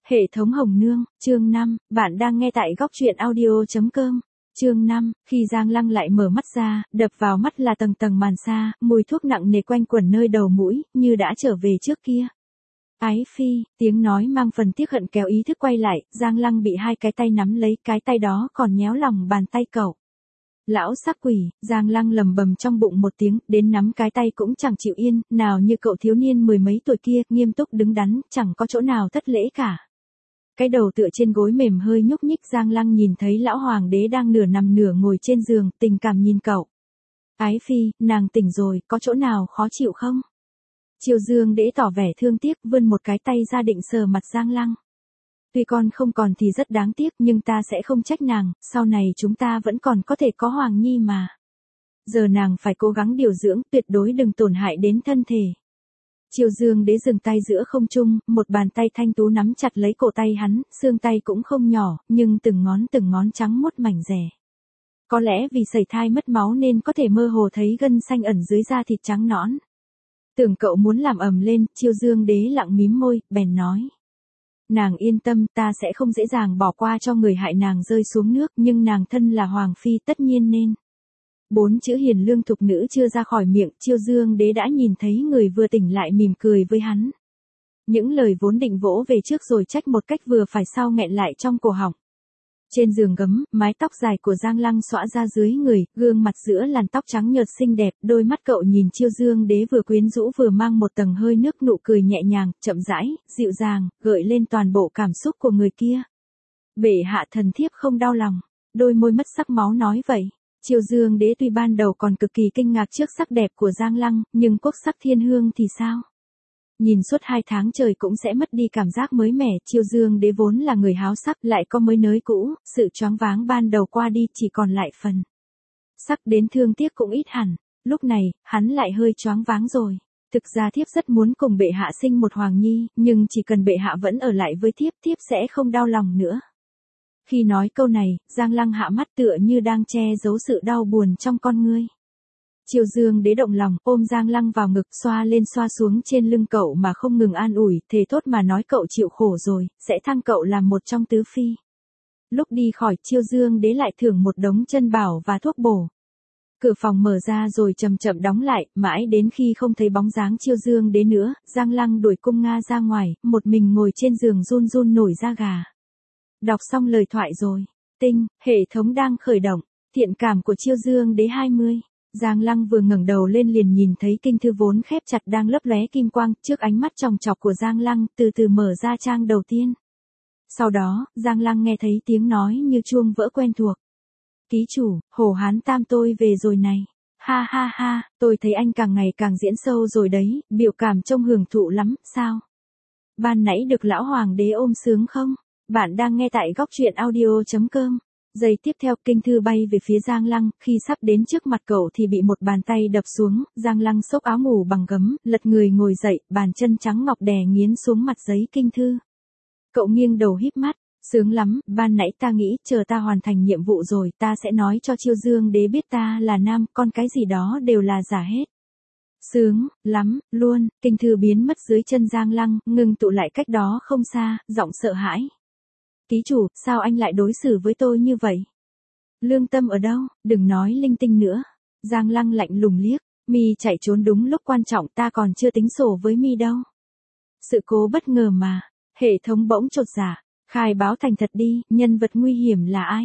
Hệ thống Hồng Nương, chương 5, bạn đang nghe tại góc truyện audio.com. Chương 5, khi Giang Lăng lại mở mắt ra, đập vào mắt là tầng tầng màn sa, mùi thuốc nặng nề quanh quẩn nơi đầu mũi, như đã trở về trước kia. Ái phi, tiếng nói mang phần tiếc hận kéo ý thức quay lại, Giang Lăng bị hai cái tay nắm lấy, cái tay đó còn nhéo lòng bàn tay cậu. Lão sắc quỷ, Giang Lăng lầm bầm trong bụng một tiếng, đến nắm cái tay cũng chẳng chịu yên, nào như cậu thiếu niên mười mấy tuổi kia, nghiêm túc đứng đắn, chẳng có chỗ nào thất lễ cả. Cái đầu tựa trên gối mềm hơi nhúc nhích, Giang Lăng nhìn thấy lão hoàng đế đang nửa nằm nửa ngồi trên giường, tình cảm nhìn cậu. Ái phi, nàng tỉnh rồi, có chỗ nào khó chịu không? Triều Dương đế tỏ vẻ thương tiếc, vươn một cái tay ra định sờ mặt Giang Lăng. Tuy con không còn thì rất đáng tiếc, nhưng ta sẽ không trách nàng, sau này chúng ta vẫn còn có thể có Hoàng Nhi mà. Giờ nàng phải cố gắng điều dưỡng, tuyệt đối đừng tổn hại đến thân thể. Triều Dương đế dừng tay giữa không trung, một bàn tay thanh tú nắm chặt lấy cổ tay hắn, xương tay cũng không nhỏ, nhưng từng ngón trắng muốt mảnh rẻ. Có lẽ vì sẩy thai mất máu nên có thể mơ hồ thấy gân xanh ẩn dưới da thịt trắng nõn. Tưởng cậu muốn làm ầm lên, Triều Dương đế lặng mím môi, bèn nói. Nàng yên tâm, ta sẽ không dễ dàng bỏ qua cho người hại nàng rơi xuống nước, nhưng nàng thân là hoàng phi tất nhiên nên. 4 chữ hiền lương thục nữ chưa ra khỏi miệng, Triều Dương đế đã nhìn thấy người vừa tỉnh lại mỉm cười với hắn. Những lời vốn định vỗ về trước rồi trách một cách vừa phải sau nghẹn lại trong cổ họng. Trên giường gấm, mái tóc dài của Giang Lăng xõa ra dưới người, gương mặt giữa làn tóc trắng nhợt xinh đẹp, đôi mắt cậu nhìn Triều Dương đế vừa quyến rũ vừa mang một tầng hơi nước, nụ cười nhẹ nhàng, chậm rãi, dịu dàng, gợi lên toàn bộ cảm xúc của người kia. Bệ hạ thần thiếp không đau lòng, đôi môi mất sắc máu nói vậy. Triều Dương đế tuy ban đầu còn cực kỳ kinh ngạc trước sắc đẹp của Giang Lăng, nhưng quốc sắc thiên hương thì sao? Nhìn suốt 2 tháng trời cũng sẽ mất đi cảm giác mới mẻ, Triều Dương đế vốn là người háo sắc, lại có mới nới cũ, sự choáng váng ban đầu qua đi, chỉ còn lại phần sắc đến thương tiếc cũng ít hẳn. Lúc này, hắn lại hơi choáng váng rồi. Thực ra thiếp rất muốn cùng bệ hạ sinh một hoàng nhi, nhưng chỉ cần bệ hạ vẫn ở lại với thiếp, thiếp sẽ không đau lòng nữa. Khi nói câu này, Giang Lăng hạ mắt tựa như đang che giấu sự đau buồn trong con ngươi. Triều Dương đế động lòng, ôm Giang Lăng vào ngực, xoa lên xoa xuống trên lưng cậu mà không ngừng an ủi, thề thốt mà nói cậu chịu khổ rồi, sẽ thăng cậu làm một trong tứ phi. Lúc đi khỏi, Triều Dương đế lại thưởng một đống chân bảo và thuốc bổ. Cửa phòng mở ra rồi chậm chậm đóng lại, mãi đến khi không thấy bóng dáng Triều Dương đế nữa, Giang Lăng đuổi cung Nga ra ngoài, một mình ngồi trên giường run run nổi da gà. Đọc xong lời thoại rồi. Tinh, hệ thống đang khởi động. Thiện cảm của Triều Dương đế 20. Giang Lăng vừa ngẩng đầu lên liền nhìn thấy kinh thư vốn khép chặt đang lấp lóe kim quang, trước ánh mắt chòng chọc của Giang Lăng, từ từ mở ra trang đầu tiên. Sau đó, Giang Lăng nghe thấy tiếng nói như chuông vỡ quen thuộc. Ký chủ, Hổ Hán Tam tôi về rồi này. Ha ha ha, tôi thấy anh càng ngày càng diễn sâu rồi đấy, biểu cảm trông hưởng thụ lắm, sao? Ban nãy được lão hoàng đế ôm sướng không? Bạn đang nghe tại góc truyện audio.com. Giây tiếp theo, kinh thư bay về phía Giang Lăng, khi sắp đến trước mặt cậu thì bị một bàn tay đập xuống, Giang Lăng xốc áo ngủ bằng gấm, lật người ngồi dậy, bàn chân trắng ngọc đè nghiến xuống mặt giấy kinh thư. Cậu nghiêng đầu híp mắt, sướng lắm, ban nãy ta nghĩ, chờ ta hoàn thành nhiệm vụ rồi, ta sẽ nói cho Triều Dương đế biết ta là nam, con cái gì đó đều là giả hết. Sướng, lắm, luôn, kinh thư biến mất dưới chân Giang Lăng, ngừng tụ lại cách đó không xa, giọng sợ hãi. Ký chủ, sao anh lại đối xử với tôi như vậy? Lương tâm ở đâu, đừng nói linh tinh nữa. Giang Lăng lạnh lùng liếc, mi chạy trốn đúng lúc quan trọng, ta còn chưa tính sổ với mi đâu. Sự cố bất ngờ mà, hệ thống bỗng chột dạ, khai báo thành thật đi, nhân vật nguy hiểm là ai?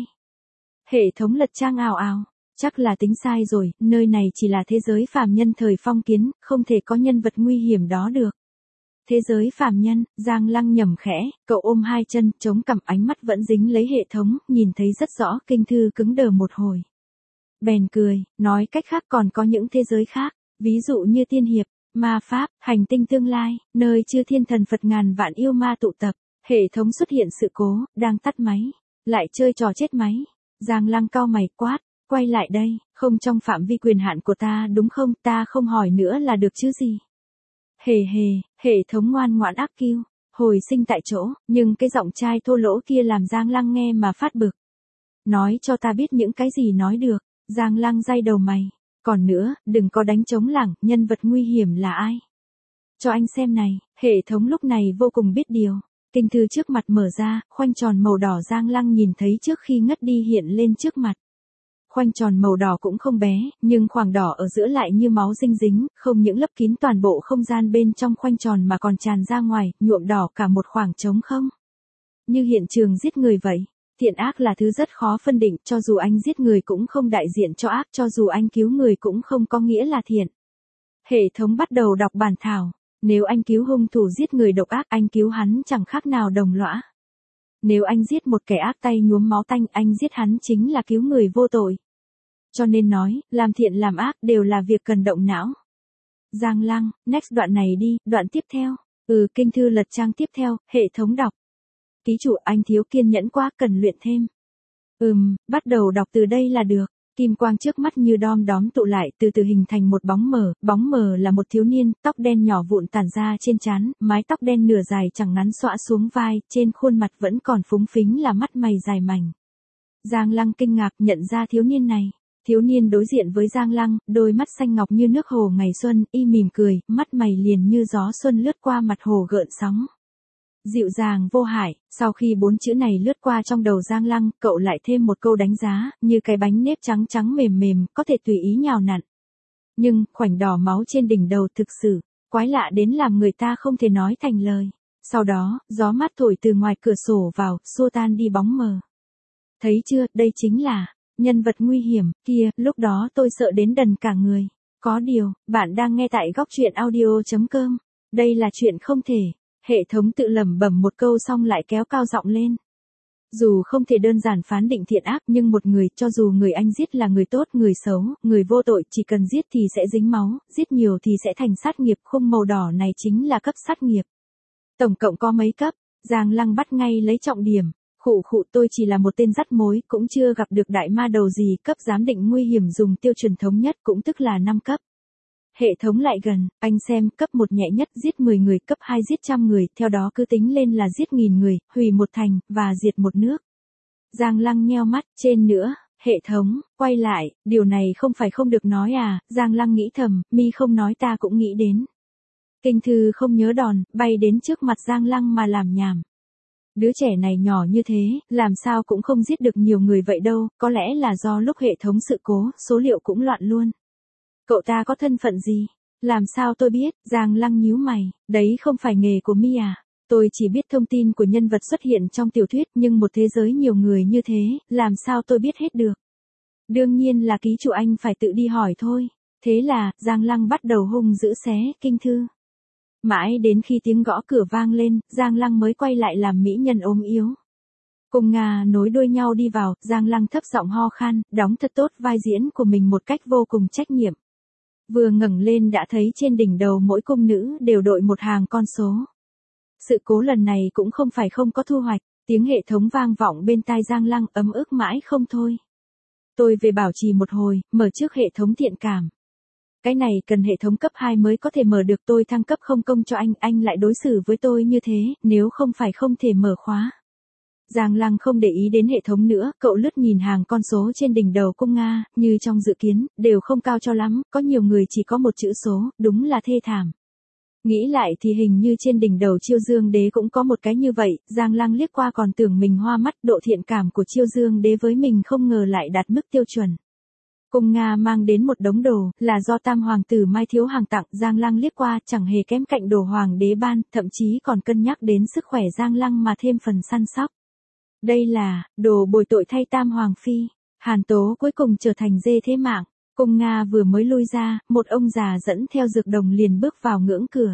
Hệ thống lật trang ào ào, chắc là tính sai rồi, nơi này chỉ là thế giới phàm nhân thời phong kiến, không thể có nhân vật nguy hiểm đó được. Thế giới phàm nhân, Giang Lăng nhẩm khẽ, cậu ôm hai chân, chống cằm, ánh mắt vẫn dính lấy hệ thống, nhìn thấy rất rõ, kinh thư cứng đờ một hồi. Bèn cười, nói cách khác còn có những thế giới khác, ví dụ như tiên hiệp, ma pháp, hành tinh tương lai, nơi chư thiên thần Phật ngàn vạn yêu ma tụ tập. Hệ thống xuất hiện sự cố, đang tắt máy, lại chơi trò chết máy. Giang Lăng cau mày quát, quay lại đây, không trong phạm vi quyền hạn của ta đúng không, ta không hỏi nữa là được chứ gì. Hề hề, hệ thống ngoan ngoãn ác kiu, hồi sinh tại chỗ, nhưng cái giọng trai thô lỗ kia làm Giang Lăng nghe mà phát bực. Nói cho ta biết những cái gì nói được, Giang Lăng day đầu mày. Còn nữa, đừng có đánh trống lảng, nhân vật nguy hiểm là ai? Cho anh xem này, hệ thống lúc này vô cùng biết điều. Kinh thư trước mặt mở ra, khoanh tròn màu đỏ Giang Lăng nhìn thấy trước khi ngất đi hiện lên trước mặt. Khoanh tròn màu đỏ cũng không bé, nhưng khoảng đỏ ở giữa lại như máu dinh dính, không những lấp kín toàn bộ không gian bên trong khoanh tròn mà còn tràn ra ngoài, nhuộm đỏ cả một khoảng trống không. Như hiện trường giết người vậy. Thiện ác là thứ rất khó phân định, cho dù anh giết người cũng không đại diện cho ác, cho dù anh cứu người cũng không có nghĩa là thiện. Hệ thống bắt đầu đọc bản thảo. Nếu anh cứu hung thủ giết người độc ác, anh cứu hắn chẳng khác nào đồng lõa. Nếu anh giết một kẻ ác tay nhuốm máu tanh, anh giết hắn chính là cứu người vô tội. Cho nên nói, làm thiện làm ác đều là việc cần động não. Giang Lăng, next đoạn này đi, đoạn tiếp theo. Kinh thư lật trang tiếp theo, hệ thống đọc. Ký chủ, anh thiếu kiên nhẫn quá, cần luyện thêm. Bắt đầu đọc từ đây là được. Kim quang trước mắt như đom đóm tụ lại, từ từ hình thành một bóng mờ là một thiếu niên, tóc đen nhỏ vụn tản ra trên trán, mái tóc đen nửa dài chẳng ngắn xõa xuống vai, trên khuôn mặt vẫn còn phúng phính là mắt mày dài mảnh. Giang Lăng kinh ngạc nhận ra thiếu niên này. Thiếu niên đối diện với Giang Lăng, đôi mắt xanh ngọc như nước hồ ngày xuân, y mỉm cười, mắt mày liền như gió xuân lướt qua mặt hồ gợn sóng. Dịu dàng vô hại, sau khi 4 chữ này lướt qua trong đầu Giang Lăng, cậu lại thêm một câu đánh giá, như cái bánh nếp trắng trắng mềm mềm, có thể tùy ý nhào nặn. Nhưng, khoảnh đỏ máu trên đỉnh đầu thực sự, quái lạ đến làm người ta không thể nói thành lời. Sau đó, gió mát thổi từ ngoài cửa sổ vào, xua tan đi bóng mờ. Thấy chưa, đây chính là nhân vật nguy hiểm, kia, lúc đó tôi sợ đến đần cả người. Có điều, bạn đang nghe tại góc truyện audio.com. Đây là chuyện không thể. Hệ thống tự lẩm bẩm một câu xong lại kéo cao giọng lên. Dù không thể đơn giản phán định thiện ác, nhưng một người, cho dù người anh giết là người tốt, người xấu, người vô tội, chỉ cần giết thì sẽ dính máu, giết nhiều thì sẽ thành sát nghiệp, khung màu đỏ này chính là cấp sát nghiệp. Tổng cộng có mấy cấp? Giang Lăng bắt ngay lấy trọng điểm. Khụ, tôi chỉ là một tên dắt mối, cũng chưa gặp được đại ma đầu gì, cấp giám định nguy hiểm dùng tiêu chuẩn thống nhất cũng tức là 5 cấp. Hệ thống lại gần, anh xem, cấp 1 nhẹ nhất giết 10 người, cấp 2 giết 100 người, theo đó cứ tính lên là giết 1000 người, hủy một thành, và diệt một nước. Giang Lăng nheo mắt, trên nữa, hệ thống, quay lại, điều này không phải không được nói à, Giang Lăng nghĩ thầm, mi không nói ta cũng nghĩ đến. Kinh thư không nhớ đòn, bay đến trước mặt Giang Lăng mà làm nhảm. Đứa trẻ này nhỏ như thế, làm sao cũng không giết được nhiều người vậy đâu, có lẽ là do lúc hệ thống sự cố, số liệu cũng loạn luôn. Cậu ta có thân phận gì? Làm sao tôi biết? Giang Lăng nhíu mày, đấy không phải nghề của mi à? Tôi chỉ biết thông tin của nhân vật xuất hiện trong tiểu thuyết, nhưng một thế giới nhiều người như thế, làm sao tôi biết hết được? Đương nhiên là ký chủ anh phải tự đi hỏi thôi. Thế là, Giang Lăng bắt đầu hung dữ xé kinh thư. Mãi đến khi tiếng gõ cửa vang lên, Giang Lăng mới quay lại làm mỹ nhân ốm yếu. Cùng Nga nối đuôi nhau đi vào, Giang Lăng thấp giọng ho khan, đóng thật tốt vai diễn của mình một cách vô cùng trách nhiệm. Vừa ngẩng lên đã thấy trên đỉnh đầu mỗi cung nữ đều đội một hàng con số. Sự cố lần này cũng không phải không có thu hoạch, tiếng hệ thống vang vọng bên tai Giang Lăng ấm ức mãi không thôi. Tôi về bảo trì một hồi, mở trước hệ thống thiện cảm. Cái này cần hệ thống cấp 2 mới có thể mở được, tôi thăng cấp không công cho anh lại đối xử với tôi như thế, nếu không phải không thể mở khóa. Giang Lăng không để ý đến hệ thống nữa, cậu lướt nhìn hàng con số trên đỉnh đầu cung Nga, như trong dự kiến, đều không cao cho lắm, có nhiều người chỉ có một chữ số, đúng là thê thảm. Nghĩ lại thì hình như trên đỉnh đầu Chiêu Dương Đế cũng có một cái như vậy, Giang Lăng liếc qua còn tưởng mình hoa mắt, độ thiện cảm của Chiêu Dương Đế với mình không ngờ lại đạt mức tiêu chuẩn. Cung Nga mang đến một đống đồ, là do Tam Hoàng tử Mai Thiếu Hàng tặng, Giang Lăng liếc qua, chẳng hề kém cạnh đồ Hoàng đế ban, thậm chí còn cân nhắc đến sức khỏe Giang Lăng mà thêm phần săn sóc. Đây là, đồ bồi tội thay Tam Hoàng phi. Hàn Tố cuối cùng trở thành dê thế mạng. Cung Nga vừa mới lui ra, một ông già dẫn theo Dược Đồng liền bước vào ngưỡng cửa.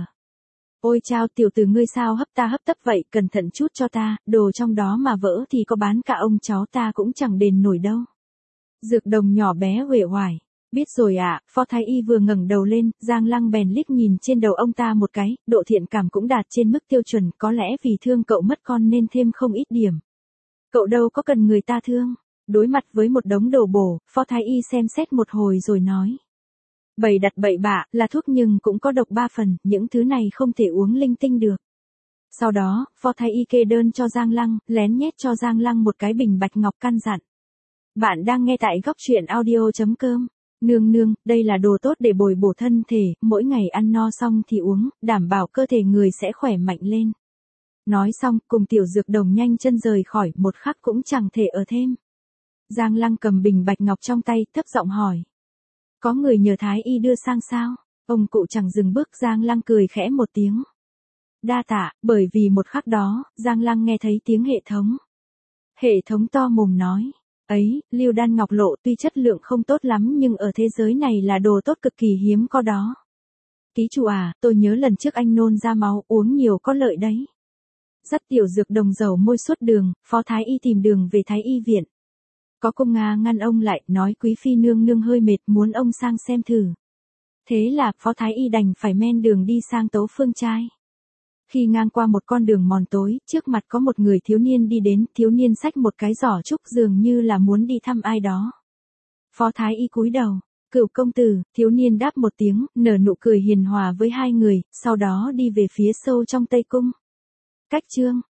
Ôi chao, tiểu tử ngươi sao hấp ta hấp tấp vậy, cẩn thận chút cho ta, đồ trong đó mà vỡ thì có bán cả ông cháu ta cũng chẳng đền nổi đâu. Dược Đồng nhỏ bé uể oải. Biết rồi ạ, Phó Thái Y vừa ngẩng đầu lên, Giang Lăng bèn liếc nhìn trên đầu ông ta một cái, độ thiện cảm cũng đạt trên mức tiêu chuẩn, có lẽ vì thương cậu mất con nên thêm không ít điểm. Cậu đâu có cần người ta thương. Đối mặt với một đống đồ bổ, Phó Thái Y xem xét một hồi rồi nói. Bày đặt bậy bạ, là thuốc nhưng cũng có độc 3 phần, những thứ này không thể uống linh tinh được. Sau đó, Phó Thái Y kê đơn cho Giang Lăng, lén nhét cho Giang Lăng một cái bình bạch ngọc căn dặn. Bạn đang nghe tại góc truyện audio.com. Nương, đây là đồ tốt để bồi bổ thân thể, mỗi ngày ăn no xong thì uống, đảm bảo cơ thể người sẽ khỏe mạnh lên. Nói xong, cùng Tiểu Dược Đồng nhanh chân rời khỏi, một khắc cũng chẳng thể ở thêm. Giang Lăng cầm bình bạch ngọc trong tay, thấp giọng hỏi. Có người nhờ Thái Y đưa sang sao? Ông cụ chẳng dừng bước, Giang Lăng cười khẽ một tiếng. Đa tạ, bởi vì một khắc đó, Giang Lăng nghe thấy tiếng hệ thống. Hệ thống to mồm nói. Ấy, Lưu Đan Ngọc Lộ tuy chất lượng không tốt lắm nhưng ở thế giới này là đồ tốt cực kỳ hiếm có đó. Ký chủ à, tôi nhớ lần trước anh nôn ra máu, uống nhiều có lợi đấy. Dắt Tiểu Dược Đồng dầu môi suốt đường, Phó Thái Y tìm đường về Thái Y viện. Có công Nga ngăn ông lại, nói quý phi nương nương hơi mệt, muốn ông sang xem thử. Thế là Phó Thái Y đành phải men đường đi sang Tấu Phương trai. Khi ngang qua một con đường mòn tối, trước mặt có một người thiếu niên đi đến, thiếu niên xách một cái giỏ trúc dường như là muốn đi thăm ai đó. Phó Thái Y cúi đầu. Cửu công tử, thiếu niên đáp một tiếng, nở nụ cười hiền hòa với hai người, sau đó đi về phía sâu trong Tây Cung. Cách chương